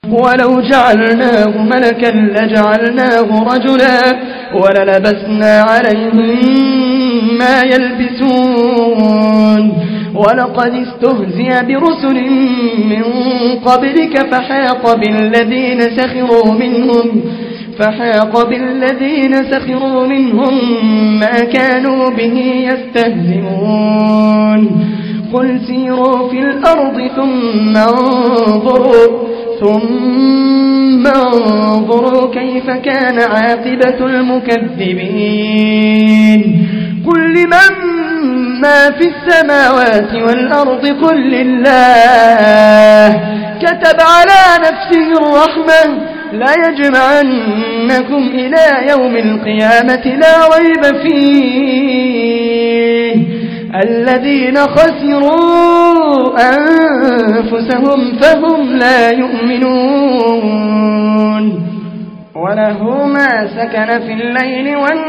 ولو جعلناه ملكا لجعلناه رجلا وللبسنا عليهم ما يلبسون ولقد استهزئ برسل من قبلك فحاق بالذين سخروا منهم ما كانوا به يستهزئون قل سيروا في الأرض ثم انظروا كيف كان عاقبة المكذبين قل لمن ما في السماوات والأرض قل لله كتب على نفسه الرحمة لا يجمعنكم إلى يوم القيامة لا ريب فيه الذين خسروا أنفسهم فهم لا يؤمنون وله ما سكن في الليل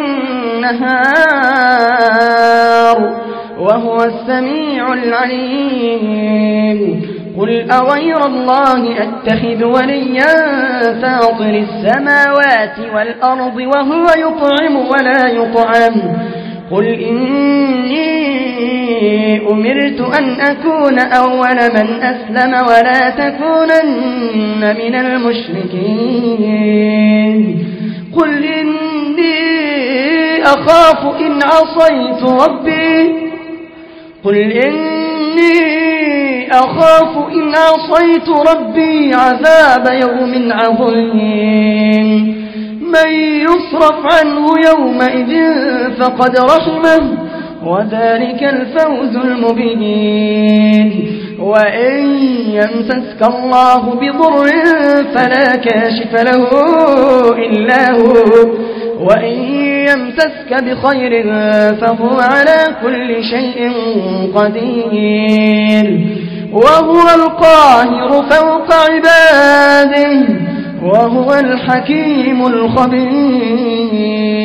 والنهار وهو السميع العليم قل أغير الله أتخذ وليا فاطر السماوات والأرض وهو يطعم ولا يطعم قل إني أمرت أن أكون أول من أسلم ولا تكونن من المشركين قل إني أخاف إن عصيت ربي عذاب يوم عظيم من يصرف عنه يومئذ فقد رحمه وذلك الفوز المبين وإن يمسسك الله بضر فلا كاشف له إلا هو وإن يمسسك بخير فهو على كل شيء قدير وهو القاهر فوق عباده وهو الحكيم الخبير